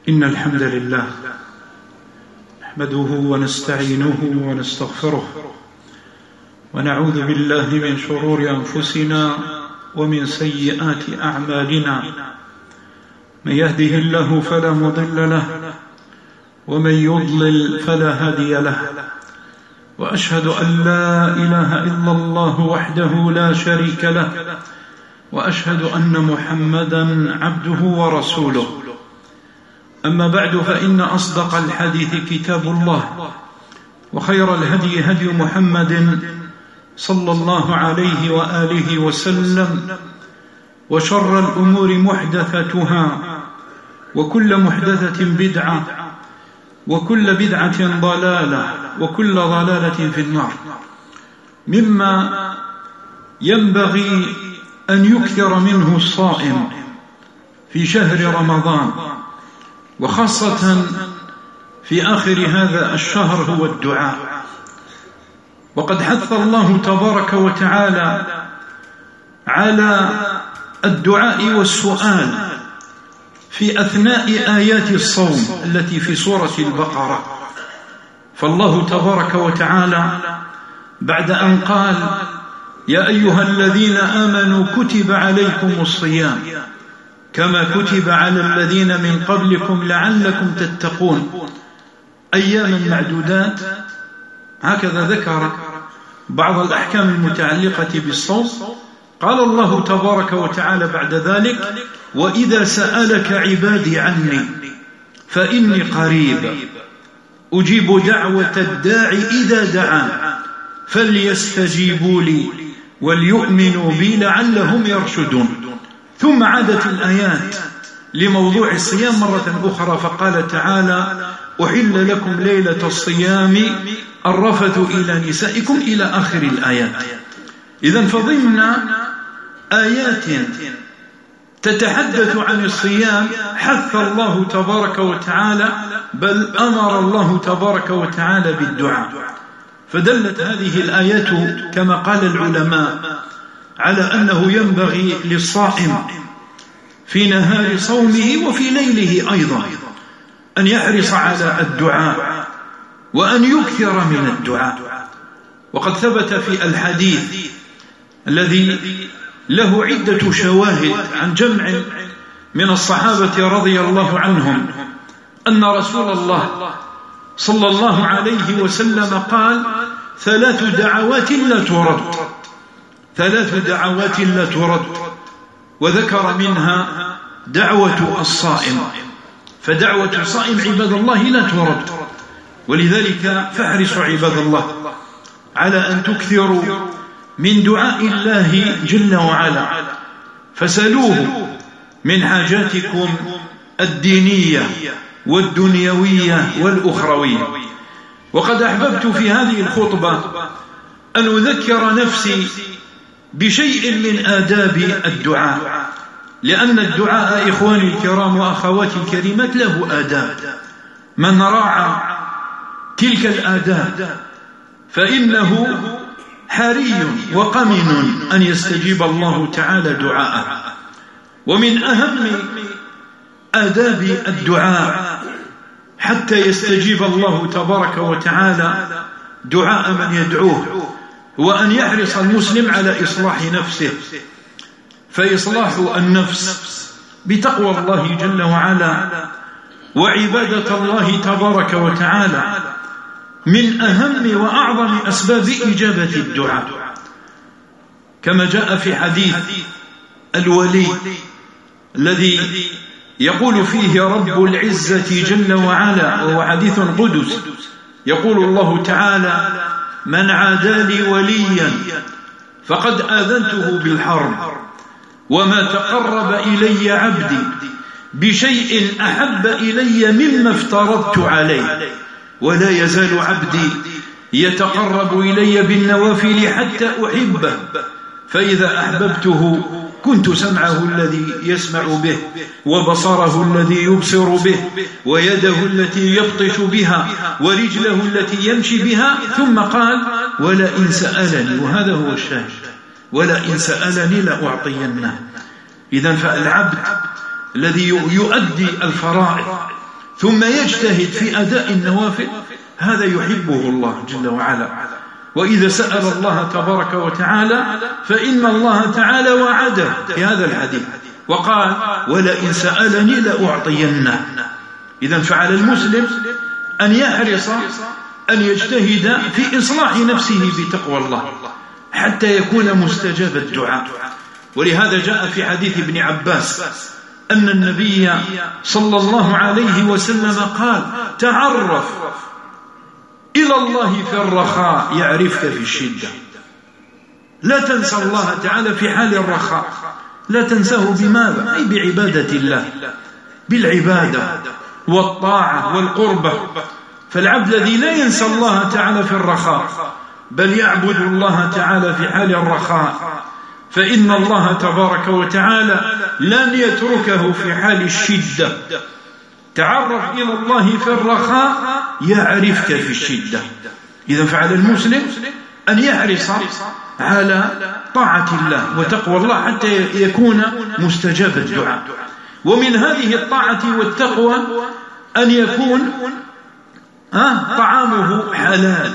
إن الحمد لله نحمده ونستعينه ونستغفره ونعوذ بالله من شرور أنفسنا ومن سيئات أعمالنا. من يهده الله فلا مضل له ومن يضلل فلا هادي له، وأشهد أن لا إله إلا الله وحده لا شريك له، وأشهد أن محمدا عبده ورسوله. أما بعد، فإن أصدق الحديث كتاب الله، وخير الهدي هدي محمد صلى الله عليه وآله وسلم، وشر الأمور محدثتها، وكل محدثة بدعة، وكل بدعة ضلالة، وكل ضلالة في النار. مما ينبغي أن يكثر منه الصائم في شهر رمضان، وخاصة في آخر هذا الشهر، هو الدعاء. وقد حث الله تبارك وتعالى على الدعاء والسؤال في أثناء آيات الصوم التي في سورة البقرة. فالله تبارك وتعالى بعد أن قال: يا أيها الذين آمنوا كتب عليكم الصيام كما كتب على الذين من قبلكم لعلكم تتقون أياما معدودات، هكذا ذكر بعض الأحكام المتعلقة بالصوم. قال الله تبارك وتعالى بعد ذلك: وإذا سألك عبادي عني فإني قريب أجيب دعوة الداعي إذا دعان فليستجيبوا لي وليؤمنوا بي لعلهم يرشدون. ثم عادت الآيات لموضوع الصيام مرة أخرى، فقال تعالى: أحل لكم ليلة الصيام الرفث إلى نسائكم، إلى آخر الآيات. إذن فضمن آيات تتحدث عن الصيام حث الله تبارك وتعالى، بل أمر الله تبارك وتعالى بالدعاء. فدلت هذه الآيات كما قال العلماء على أنه ينبغي للصائم في نهار صومه وفي ليله أيضا أن يحرص على الدعاء وأن يكثر من الدعاء. وقد ثبت في الحديث الذي له عدة شواهد عن جمع من الصحابة رضي الله عنهم أن رسول الله صلى الله عليه وسلم قال: 3 دعوات لا ترد، 3 دعوات لا ترد، وذكر منها دعوة الصائم. فدعوة الصائم عباد الله لا ترد، ولذلك فاحرصوا عباد الله على أن تكثروا من دعاء الله جل وعلا، فسألوه من حاجاتكم الدينية والدنيوية والأخروية. وقد أحببت في هذه الخطبة أن أذكر نفسي بشيء من آداب الدعاء، لأن الدعاء إخواني الكرام وأخواتي الكريمات له آداب. من راعى تلك الآداب فإنه حري وقمن أن يستجيب الله تعالى دعاءه. ومن أهم آداب الدعاء حتى يستجيب الله تبارك وتعالى دعاء من يدعوه هو أن يحرص المسلم على إصلاح نفسه. فإصلاح النفس بتقوى الله جل وعلا وعبادة الله تبارك وتعالى من أهم وأعظم أسباب إجابة الدعاء، كما جاء في حديث الولي الذي يقول فيه رب العزة جل وعلا، وهو حديث قدس، يقول الله تعالى: من عادى لي وليا فقد آذنته بالحرب، وما تقرب إلي عبدي بشيء أحب إلي مما افترضت عليه، ولا يزال عبدي يتقرب إلي بالنوافل حتى أحبه، فإذا أحببته كنت سمعه الذي يسمع به، وبصره الذي يبصر به، ويده التي يبطش بها، ورجله التي يمشي بها. ثم قال: ولئن سألني، وهذا هو الشاهد، ولئن سألني لأعطينه. إذن فالعبد الذي يؤدي الفرائض ثم يجتهد في أداء النوافل، هذا يحبه الله جل وعلا. وإذا سأل الله تبارك وتعالى فإن الله تعالى وعده في هذا الحديث وقال ولئن سألني لأعطينه. إذن فعلى المسلم أن يحرص أن يجتهد في إصلاح نفسه بتقوى الله حتى يكون مستجاب الدعاء. ولهذا جاء في حديث ابن عباس أن النبي صلى الله عليه وسلم قال تعرف إلى الله في الرخاء يعرفك في الشدة. لا تنسى الله تعالى في حال الرخاء، لا تنساه بماذا؟ أي بعبادة الله، بالعبادة والطاعة والقربة. فالعبد الذي لا ينسى الله تعالى في الرخاء بل يعبد الله تعالى في حال الرخاء فإن الله تبارك وتعالى لن يتركه في حال الشدة. تعرف إلى الله في الرخاء يعرفك في الشدة. إذا فعلى المسلم أن يحرص على طاعة الله وتقوى الله حتى يكون مستجاب الدعاء. ومن هذه الطاعة والتقوى أن يكون طعامه حلال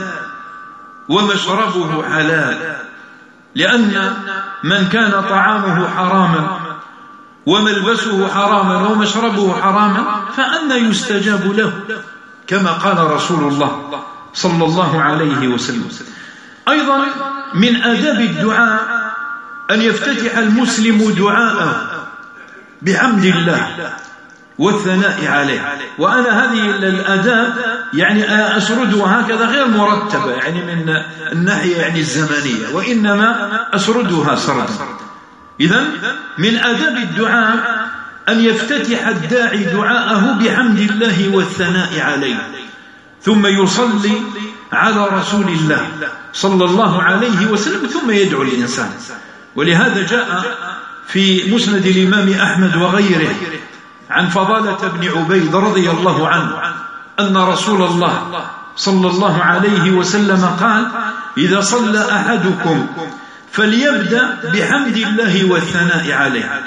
ومشربه حلال، لأن من كان طعامه حراما وملبسه حراما ومشربه حراما فأنى يستجاب له، كما قال رسول الله صلى الله عليه وسلم. أيضا من آداب الدعاء أن يفتتح المسلم دعاءه بحمد الله والثناء عليه. وأنا هذه الآداب يعني أسردها هكذا غير مرتبة يعني من الناحية يعني الزمنية، وإنما أسردها سردا. إذن من آداب الدعاء أن يفتتح الداعي دعاءه بحمد الله والثناء عليه، ثم يصلي على رسول الله صلى الله عليه وسلم، ثم يدعو الإنسان. ولهذا جاء في مسند الإمام أحمد وغيره عن فضالة بن عبيد رضي الله عنه أن رسول الله صلى الله عليه وسلم قال إذا صلى أحدكم فليبدأ بحمد الله والثناء عليه،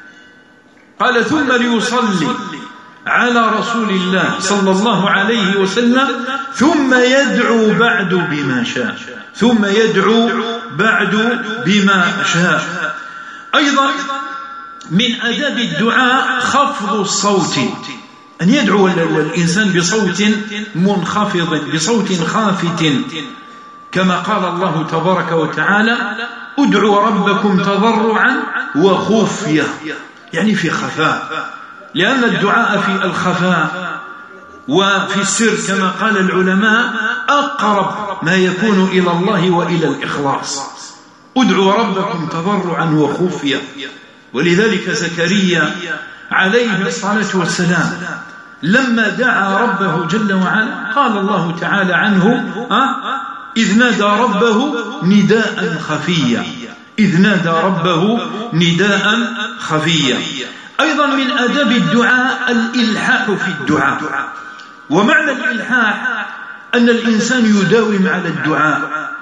قال ثم ليصلي على رسول الله صلى الله عليه وسلم ثم يدعو بعد بما شاء، ثم يدعو بعد بما شاء. أيضا من آداب الدعاء خفض الصوت، أن يدعو الإنسان بصوت منخفض بصوت خافت، كما قال الله تبارك وتعالى ادعوا ربكم تضرعا وخفية، يعني في خفاء، لأن الدعاء في الخفاء وفي السر كما قال العلماء أقرب ما يكون إلى الله وإلى الإخلاص. ادعوا ربكم تضرعا وخفية. ولذلك زكريا عليه الصلاة والسلام لما دعا ربه جل وعلا قال الله تعالى عنه إذ نادى ربه نداء خفيا، إذ نادى ربه نداء خفيا. أيضا من آداب الدعاء الإلحاح في الدعاء. ومعنى الإلحاح أن الإنسان يداوم على الدعاء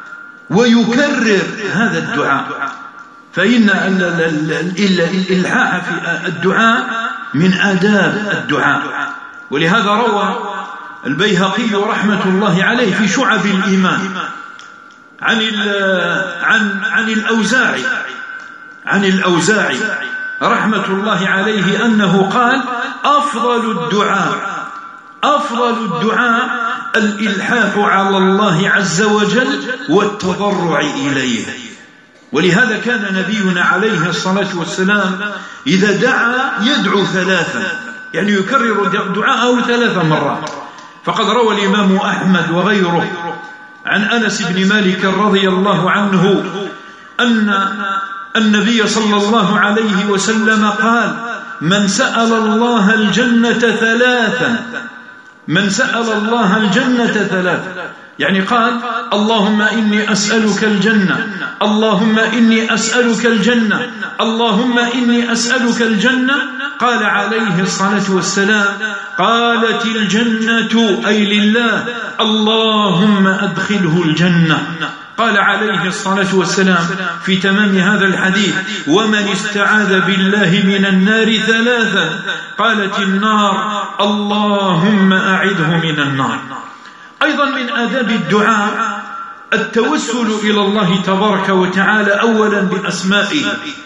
ويكرر هذا الدعاء، فإن الإلحاح في الدعاء من آداب الدعاء. ولهذا روى البيهقي رحمة الله عليه في شعب الإيمان عن الأوزاعي رحمة الله عليه أنه قال أفضل الدعاء الإلحاح على الله عز وجل والتضرع إليه. ولهذا كان نبينا عليه الصلاة والسلام إذا دعا يدعو ثلاثا، يعني يكرر دعاءه 3 مرات. فقد روى الإمام أحمد وغيره عن أنس بن مالك رضي الله عنه أن النبي صلى الله عليه وسلم قال من سأل الله الجنة 3، من سأل الله الجنة 3، يعني قال اللهم إني أسألك الجنة، اللهم إني أسألك الجنة، اللهم إني أسألك الجنة. قال عليه الصلاة والسلام قالت الجنة أي لله اللهم أدخله الجنة، قال عليه الصلاة والسلام في تمام هذا الحديث: ومن استعاذ بالله من النار ثلاثا قالت النار اللهم أعذه من النار. أيضا من آداب الدعاء التوسل إلى الله تبارك وتعالى أولا بأسمائه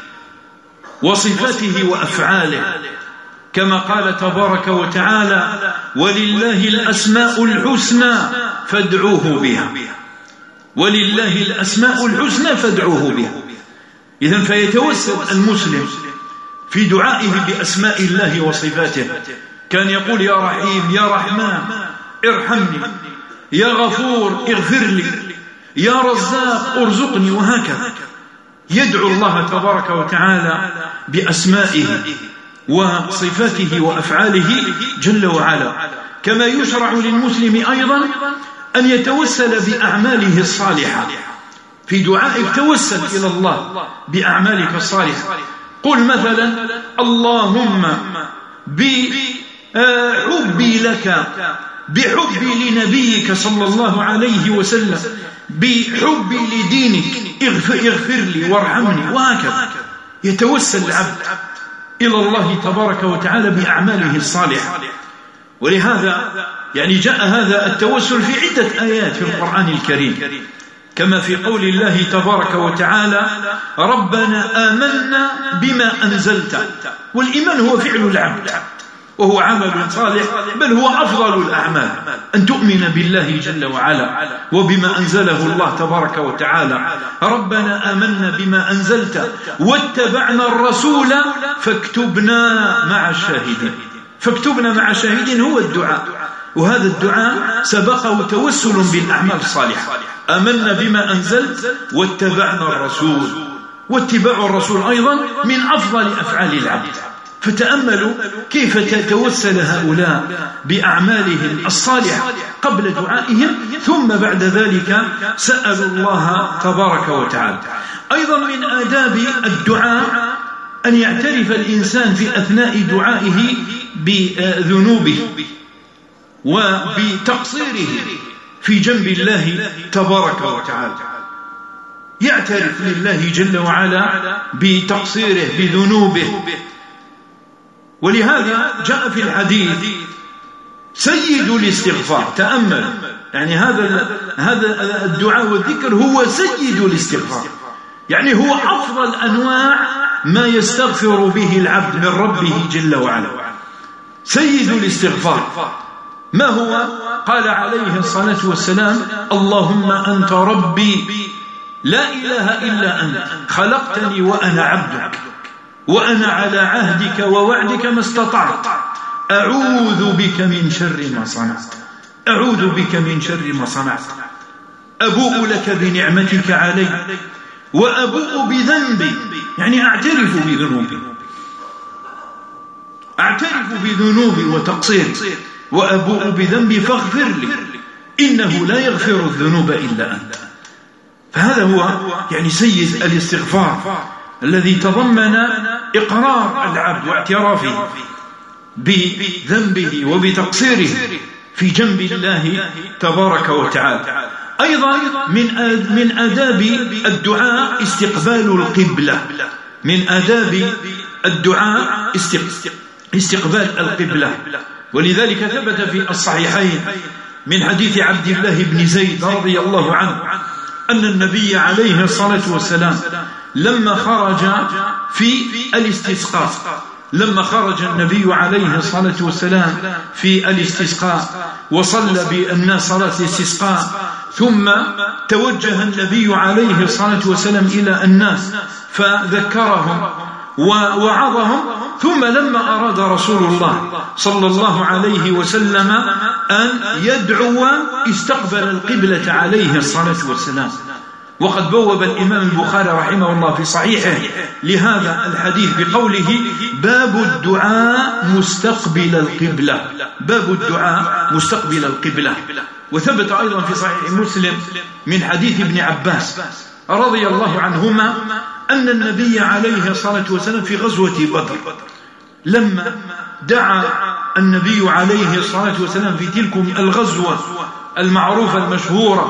وصفاته وأفعاله، كما قال تبارك وتعالى: ولله الأسماء الحسنى فادعوه بها. ولله الأسماء الحسنى فادعوه بها. إذن فيتوسل المسلم في دعائه بأسماء الله وصفاته، كان يقول: يا رحيم، يا رحمن ارحمني، يا غفور اغفر لي، يا رزاق ارزقني، وهكذا يدعو الله تبارك وتعالى بأسمائه وصفاته وأفعاله جل وعلا. كما يشرع للمسلم أيضا أن يتوسل بأعماله الصالحة. في دعائك توسل إلى الله بأعمالك الصالحة. قل مثلا: اللهم بحبي لك، بحبي لنبيك صلى الله عليه وسلم، بحبي لدينك اغفر لي وارحمني، وهكذا يتوسل العبد إلى الله تبارك وتعالى بأعماله الصالحة. ولهذا جاء هذا التوسل في عدة آيات في القرآن الكريم، كما في قول الله تبارك وتعالى: ربنا آمنا بما أنزلت. والإيمان هو فعل العبد وهو عمل صالح، بل هو أفضل الأعمال أن تؤمن بالله جل وعلا وبما أنزله الله تبارك وتعالى. ربنا آمنا بما أنزلت واتبعنا الرسول فاكتبنا مع الشاهدين. فاكتبنا مع الشاهدين هو الدعاء، وهذا الدعاء سبقه توسل بالأعمال الصالحة. آمنا بما أنزلت واتبعنا الرسول. واتباع الرسول أيضا من أفضل أفعال العبد. فتأملوا كيف تتوسل هؤلاء بأعمالهم الصالحة قبل دعائهم، ثم بعد ذلك سألوا الله تبارك وتعالى. أيضا من آداب الدعاء أن يعترف الإنسان في أثناء دعائه بذنوبه وبتقصيره في جنب الله تبارك وتعالى. يعترف لله جل وعلا بتقصيره بذنوبه. ولهذا جاء في الحديث: سيد الاستغفار. تأمل، هذا الدعاء والذكر هو سيد الاستغفار، هو أفضل أنواع ما يستغفر به العبد من ربه جل وعلا. سيد الاستغفار ما هو؟ قال عليه الصلاة والسلام: اللهم أنت ربي لا إله إلا أنت، خلقتني وأنا عبدك، وأنا على عهدك ووعدك ما استطعت، أعوذ بك من شر ما صنعت، أعوذ بك من شر ما صنعت، أبوء لك بنعمتك علي وأبوء بذنبي. أعترف بذنوبي، أعترف بذنوبي وتقصيري، وأبوء بذنبي فاغفر لي إنه لا يغفر الذنوب إلا أنت. فهذا هو سيد الاستغفار الذي تضمن إقرار العبد واعترافه بذنبه وبتقصيره في جنب الله تبارك وتعالى. أيضا من آداب الدعاء استقبال القبلة. من آداب الدعاء استقبال القبلة. ولذلك ثبت في الصحيحين من حديث عبد الله بن زيد رضي الله عنه أن النبي عليه الصلاة والسلام لما خرج في الاستسقاء، لما خرج النبي عليه الصلاة والسلام في الاستسقاء وصلى بالناس صلاة الاستسقاء، ثم توجه النبي عليه الصلاة والسلام إلى الناس فذكرهم ووعظهم، ثم لما أراد رسول الله صلى الله عليه وسلم أن يدعو استقبل القبلة عليه الصلاة والسلام. وقد بوب الإمام البخاري رحمه الله في صحيحه لهذا الحديث بقوله: باب الدعاء مستقبل القبلة. باب الدعاء مستقبل القبلة. وثبت أيضا في صحيح مسلم من حديث ابن عباس رضي الله عنهما أن النبي عليه الصلاة والسلام في غزوة بدر لما دعا النبي عليه الصلاة والسلام في تلك الغزوة المعروفة المشهورة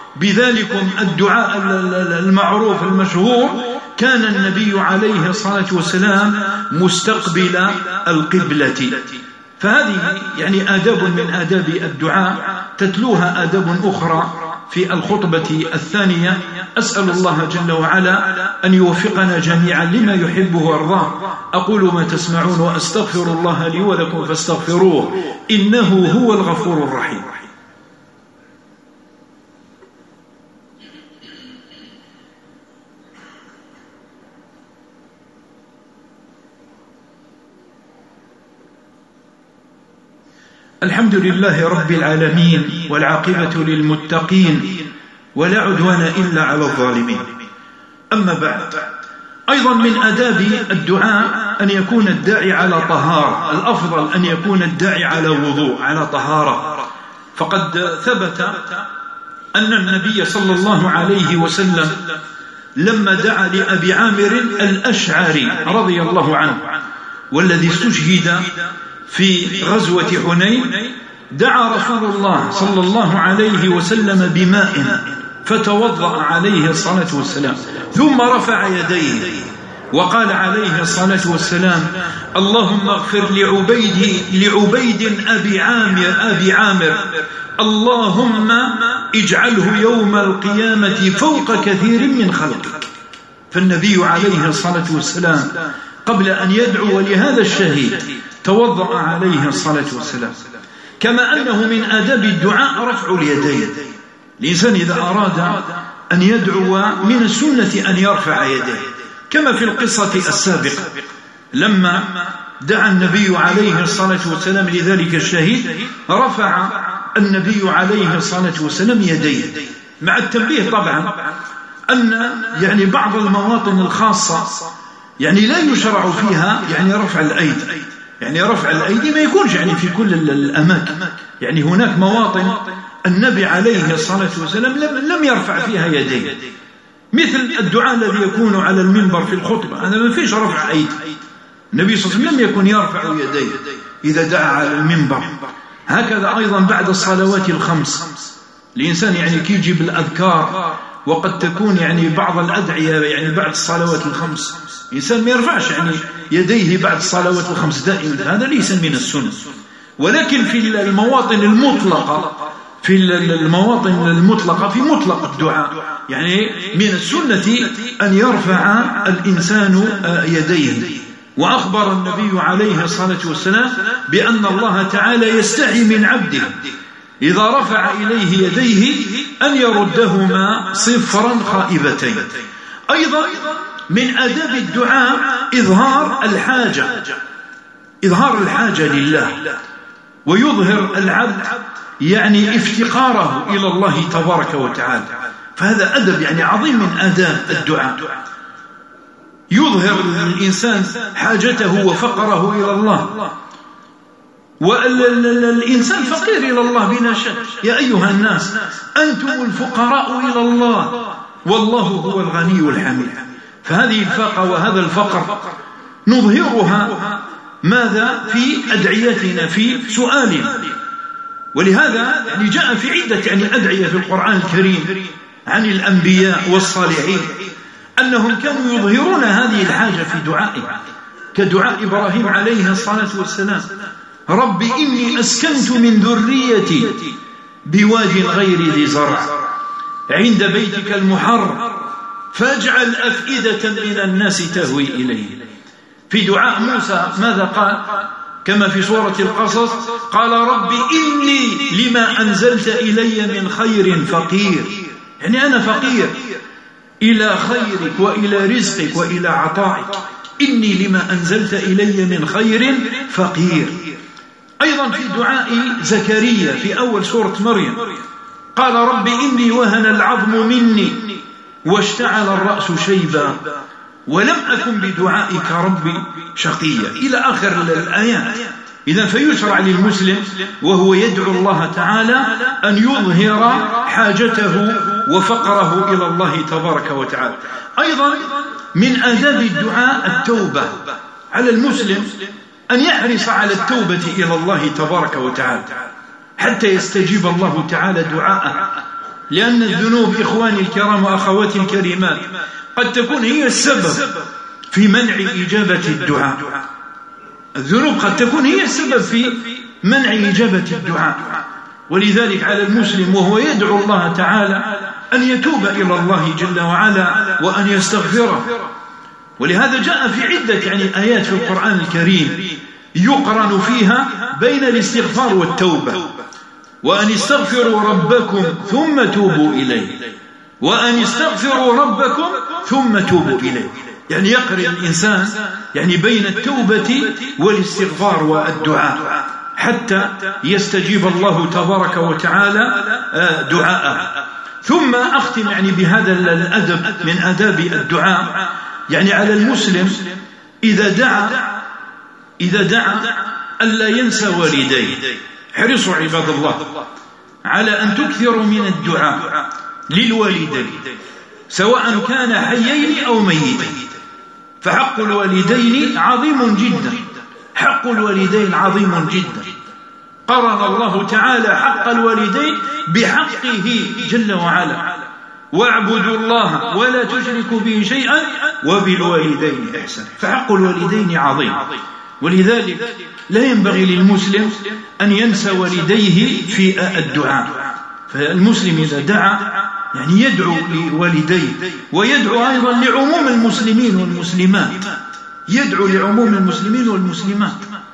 بذلكم الدعاء المعروف المشهور، كان النبي عليه الصلاة والسلام مستقبل القبلة. فهذه يعني آداب من آداب الدعاء، تتلوها آداب أخرى في الخطبة الثانية. أسأل الله جل وعلا أن يوفقنا جميعا لما يحبه ويرضاه. أقول ما تسمعون وأستغفر الله لي ولكم فاستغفروه إنه هو الغفور الرحيم. الحمد لله رب العالمين، والعاقبة للمتقين، ولا عدوان إلا على الظالمين. أما بعد، أيضا من آداب الدعاء أن يكون الداعي على طهارة. الأفضل أن يكون الداعي على وضوء، على طهارة. فقد ثبت أن النبي صلى الله عليه وسلم لما دعا لأبي عامر الأشعري رضي الله عنه، والذي استشهد في غزوة حنين، دعا رسول الله صلى الله عليه وسلم بماء فتوضأ عليه الصلاة والسلام، ثم رفع يديه وقال عليه الصلاة والسلام: اللهم اغفر لعبيد أبي عامر، اللهم اجعله يوم القيامة فوق كثير من خلقك. فالنبي عليه الصلاة والسلام قبل أن يدعو لهذا الشهيد توضأ عليه الصلاة والسلام. كما أنه من آداب الدعاء رفع اليدين. الإنسان إذا أراد أن يدعو من السنة أن يرفع يديه، كما في القصة السابقة لما دعا النبي عليه الصلاة والسلام لذلك الشهيد، رفع النبي عليه الصلاة والسلام يديه، مع التنبيه طبعا أن يعني بعض المواطن الخاصة يعني لا يشرع فيها يعني رفع الأيدي. يعني رفع الأيدي ما يكونش يعني في كل الأماكن. يعني هناك مواطن النبي عليه الصلاة والسلام لم يرفع فيها يديه، مثل الدعاء الذي يكون على المنبر في الخطبة، هذا ما فيش رفع أيدي. النبي صلى الله عليه وسلم لم يكن يرفع يديه إذا دعا على المنبر. هكذا أيضا بعد الصلوات الخمس، الإنسان يعني كي يجيب الأذكار، وقد تكون يعني بعض الأدعية يعني بعد الصلوات الخمس، الإنسان ما يرفعش يعني يديه بعد الصلوات الخمس دائما، هذا ليس من السنة. ولكن في المواطن المطلقة، في مطلق الدعاء، يعني من السنة أن يرفع الإنسان يديه. وأخبر النبي عليه الصلاة والسلام بأن الله تعالى يستحي من عبده إذا رفع إليه يديه أن يردهما صفرا خائبتين. أيضا من آداب الدعاء إظهار الحاجة لله، ويظهر العبد يعني افتقاره إلى الله تبارك وتعالى. فهذا أدب يعني عظيم من آداب الدعاء، يظهر الإنسان حاجته وفقره إلى الله. والإنسان فقير إلى الله بلا شك. يا أيها الناس أنتم الفقراء إلى الله والله هو الغني الحميد. فهذه الفاقة وهذا الفقر نظهرها ماذا؟ في أدعيتنا، في سؤالنا. ولهذا يعني جاء في عدة يعني أدعية في القرآن الكريم عن الأنبياء والصالحين أنهم كانوا يظهرون هذه الحاجة في دعائهم، كدعاء إبراهيم عليه الصلاة والسلام: رب إني أسكنت من ذريتي بواد غير ذي زرع عند بيتك المحرم فاجعل أفئدة من الناس تهوي إليه. في دعاء موسى ماذا قال؟ كما في سورة القصص: قال رب إني لما أنزلت إلي من خير فقير. يعني أنا فقير إلى خيرك وإلى رزقك وإلى عطائك، إني لما أنزلت إلي من خير فقير. أيضا في دعاء زكريا في أول سورة مريم قال رب إني وهن العظم مني واشتعل الرأس شيبا ولم أكن بدعائك ربي شقيا، إلى آخر الآيات. إذن فيشرع للمسلم وهو يدعو الله تعالى أن يظهر حاجته وفقره إلى الله تبارك وتعالى. أيضا من آداب الدعاء التوبة، على المسلم أن يحرص على التوبة إلى الله تبارك وتعالى حتى يستجيب الله تعالى دعاءه. لأن الذنوب إخواني الكرام وأخواتي الكريمات قد تكون هي السبب في منع إجابة الدعاء. الذنوب قد تكون هي السبب في منع إجابة الدعاء، ولذلك على المسلم وهو يدعو الله تعالى أن يتوب إلى الله جل وعلا وأن يستغفره. ولهذا جاء في عدة آيات في القرآن الكريم يقرن فيها بين الاستغفار والتوبة، وأن استغفروا ربكم ثم توبوا إليه، وأن استغفروا ربكم ثم توبوا إليه. يعني يقرن الإنسان بين التوبة والاستغفار والدعاء حتى يستجيب الله تبارك وتعالى دعاءه. ثم أختم بهذا الأدب من آداب الدعاء. على المسلم إذا دعا ألا ينسى والديه. حرصوا عباد الله على أن تكثروا من الدعاء للوالدين سواء كان حيين أو ميتين، فحق الوالدين عظيم جدا، حق الوالدين عظيم جدا. قرن الله تعالى حق الوالدين بحقه جل وعلا: واعبدوا الله ولا تشركوا به شيئا وبالوالدين إحسانا. فحق الوالدين عظيم، ولذلك لا ينبغي للمسلم أن ينسى والديه في الدعاء. فالمسلم إذا دعا يدعو لوالديه، ويدعو أيضا لعموم المسلمين والمسلمات، يدعو لعموم المسلمين والمسلمات.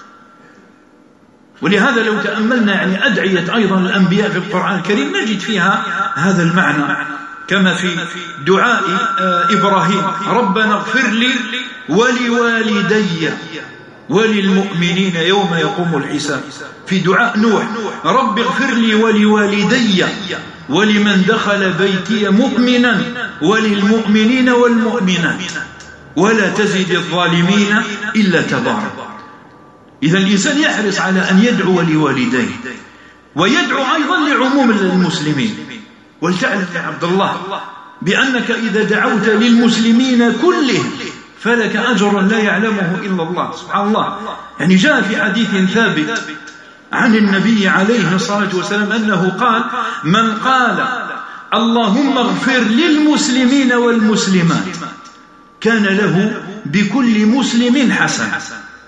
ولهذا لو تأملنا أدعية أيضا الأنبياء في القرآن الكريم نجد فيها هذا المعنى، كما في دعاء إبراهيم: ربنا اغفر لي ولوالدي وللمؤمنين يوم يقوم الحساب. في دعاء نوح: رب اغفر لي ولوالدي ولمن دخل بيتي مؤمنا وللمؤمنين والمؤمنات ولا تزد الظالمين إلا تبارا. إذا الإنسان يحرص على أن يدعو لوالديه ويدعو أيضا لعموم المسلمين. ولتعلم يا عبد الله بأنك إذا دعوت للمسلمين كلهم فلك أجر لا يعلمه إلا الله سبحان الله. جاء في حديث ثابت عن النبي عليه الصلاة والسلام أنه قال: من قال اللهم اغفر للمسلمين والمسلمات كان له بكل مسلم حسنة.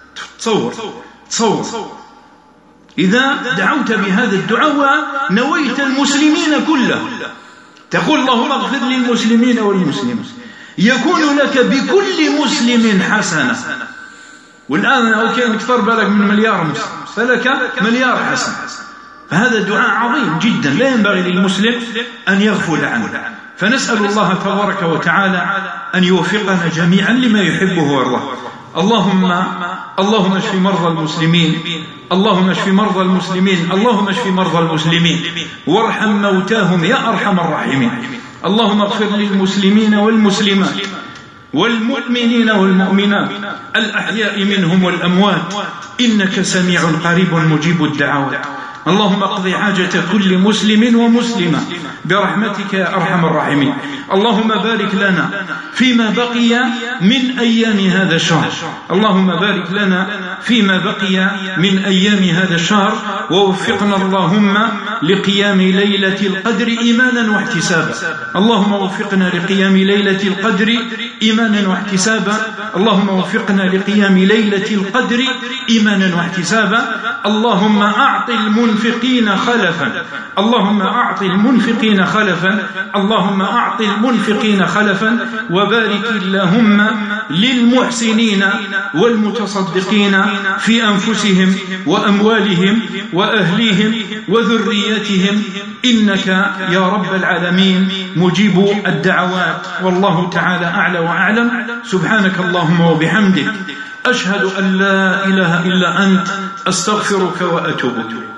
تصور إذا دعوت بهذا الدعاء ونويت المسلمين كلهم، تقول اللهم اغفر للمسلمين والمسلمات، يكون لك بكل مسلم حسنة. والآن كان أكثر بالك من مليار مسلم، فلك مليار حسنة. فهذا دعاء عظيم جدا لا ينبغي للمسلم أن يغفل عنه. فنسأل الله تبارك وتعالى أن يوفقنا جميعا لما يحبه ويرضاه. اللهم اشف مرضى المسلمين، اللهم اشف مرضى المسلمين، اللهم اشف مرضى المسلمين وارحم موتاهم يا أرحم الراحمين. اللهم اغفر للمسلمين والمسلمات والمؤمنين والمؤمنات الأحياء منهم والأموات إنك سميع قريب مجيب الدعوات. اللهم اقضي حاجة كل مسلم ومسلمة برحمتك يا أرحم الراحمين. اللهم بارك لنا فيما بقي من أيام هذا الشهر، اللهم بارك لنا فيما بقي من أيام هذا الشهر، ووفقنا اللهم لقيام ليلة القدر إيمانا واحتسابا. اللهم وفقنا لقيام ليلة القدر إيمانا واحتسابا. اللهم وفقنا لقيام ليلة القدر إيمانا واحتسابا. اللهم أعط المنفقين خلفا، اللهم أعط المنفقين خلفا، اللهم أعط المنفقين خلفا. وبارك اللهم للمحسنين والمتصدقين في أنفسهم وأموالهم وأهليهم وذريتهم إنك يا رب العالمين مجيب الدعوات. والله تعالى أعلى وأعلم. سبحانك اللهم وبحمدك أشهد أن لا إله إلا أنت أستغفرك وأتوب إليك.